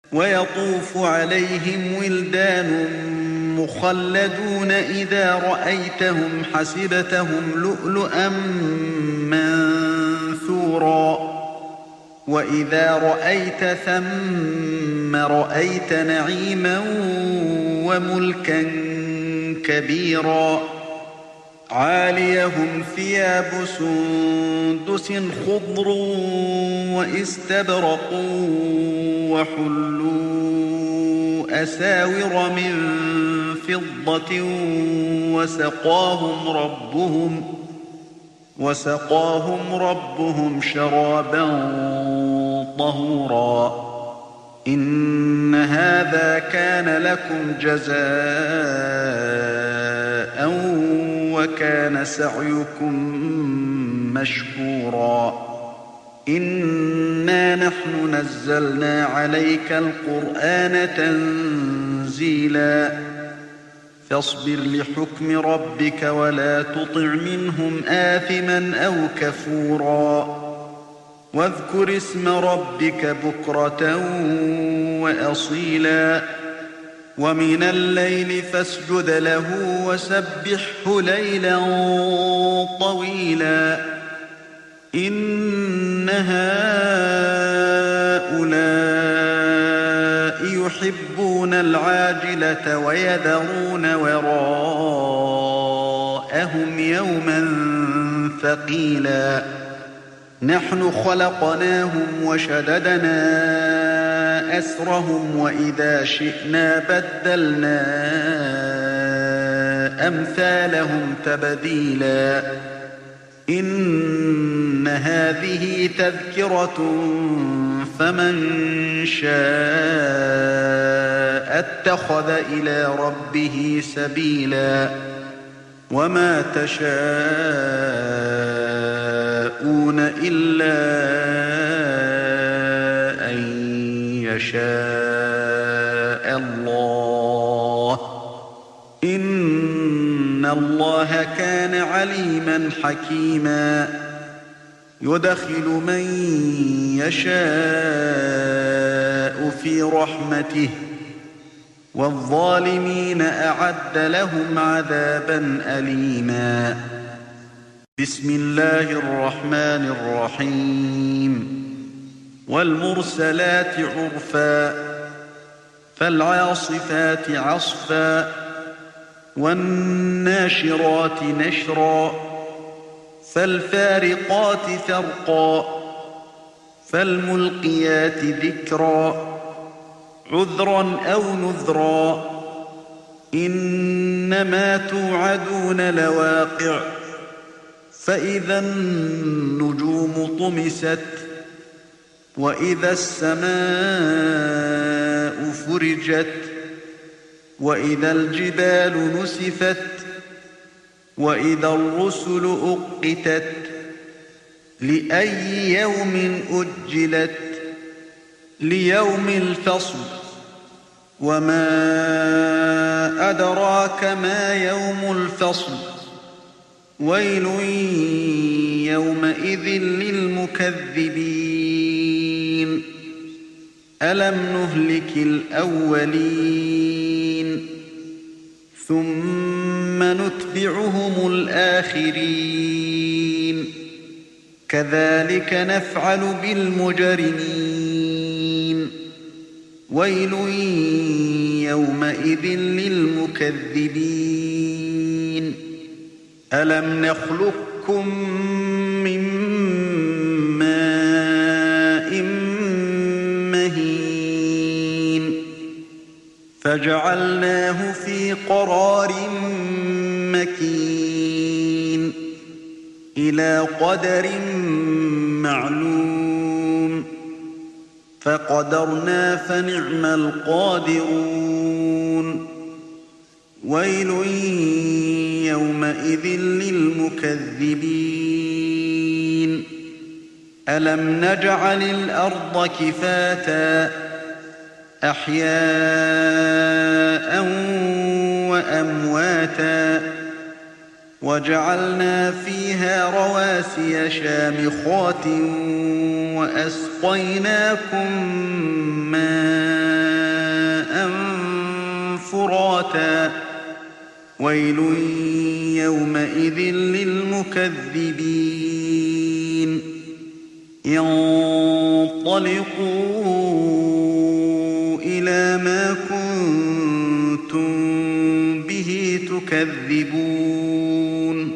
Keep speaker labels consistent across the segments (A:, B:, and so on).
A: ويطوف عليهم ولدان مخلدون إذا رأيتهم حسبتهم لؤلؤا منثورا وإذا رأيت ثم رأيت نعيما وملكا كبيرا عاليهم ثياب سندس خضر واستبرق وحلوا أساور من فضة وسقاهم ربهم شرابا طهورا إن هذا كان لكم جزاء وكان سعيكم مشكورا إنا نحن نزلنا عليك القرآن تنزيلا فاصبر لحكم ربك ولا تطع منهم آثما أو كفورا واذكر اسم ربك بكرة وأصيلا ومن الليل فاسجد له وسبحه ليلا طويلا إن هؤلاء يحبون العاجلة ويذرون وراءهم يوما ثقيلا نحن خلقناهم وشددنا أسرهم وإذا شئنا بدلنا أمثالهم تبديلا إن هذه تذكرة فمن شاء اتخذ إلى ربه سبيلا وما تشاءون إلا أن يشاء الله إن الله كان عليما حكيما يدخل من يشاء في رحمته والظالمين أعد لهم عذابا أليما بسم الله الرحمن الرحيم والمرسلات عرفا فالعاصفات عصفا والناشرات نشرا فالفارقات فرقا فالملقيات ذكرا عذرا أو نذرا إنما توعدون لواقع فإذا النجوم طمست وإذا السماء فرجت وإذا الجبال نسفت وإذا الرسل أقتت لأي يوم أجلت ليوم الفصل وما أدراك ما يوم الفصل ويل يومئذ للمكذبين ألم نهلك الأولين ثم نتبعهم الآخرين كذلك نفعل بالمجرمين ويل يومئذ للمكذبين ألم نخلقكم من ماء مهين فجعلناه في قرار مكين إلى قدر معلوم فقدرنا فنعم القادرون ويل يومئذ للمكذبين ألم نجعل الأرض كفاتا أحياء وأمواتا وجعلنا فيها رواسي شامخات وأسقيناكم ماء أشراتا ويل يومئذ للمكذبين انطلقوا إلى ما كنتم به تكذبون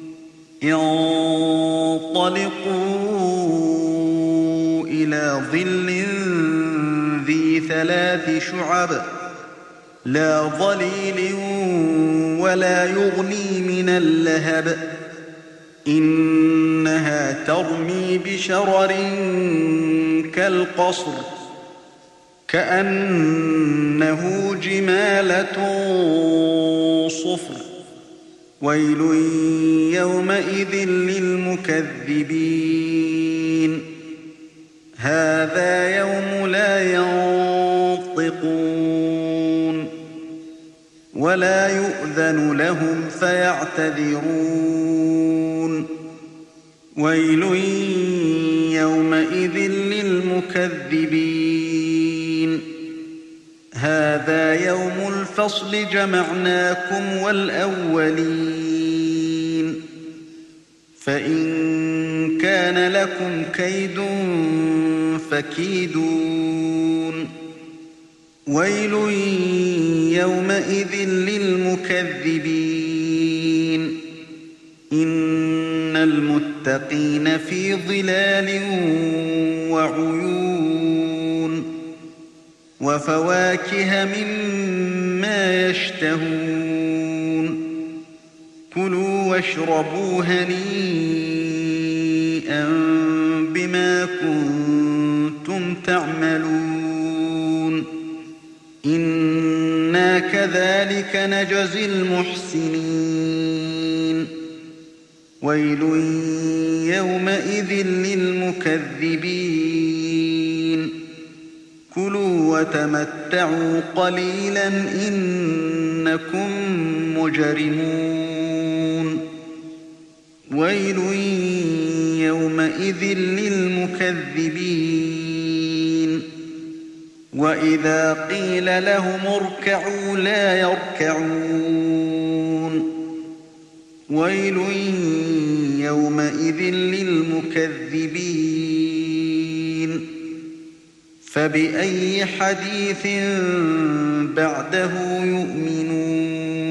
A: انطلقوا إلى ظل ذي 3 شعب لا ظليل ولا يغني من اللهب إنها ترمي بشرر كالقصر كأنه جمالة صفر ويل يومئذ للمكذبين هذا يوم لا ينطقون ولا يؤذن لهم فيعتذرون ويل يومئذ للمكذبين هذا يوم الفصل جمعناكم والأولين فإن كان لكم كيد فكيدون ويل يومئذ للمكذبين إن المتقين في ظلال وعيون وفواكه مما يشتهون كلوا واشربوا هنيئا بما كنتم تعملون إنا كذلك نجزي المحسنين ويل يومئذ للمكذبين كلوا وتمتعوا قليلا إنكم مجرمون ويل يومئذ للمكذبين وإذا قيل لهم اركعوا لا يركعون ويل يومئذ للمكذبين فبأي حديث بعده يؤمنون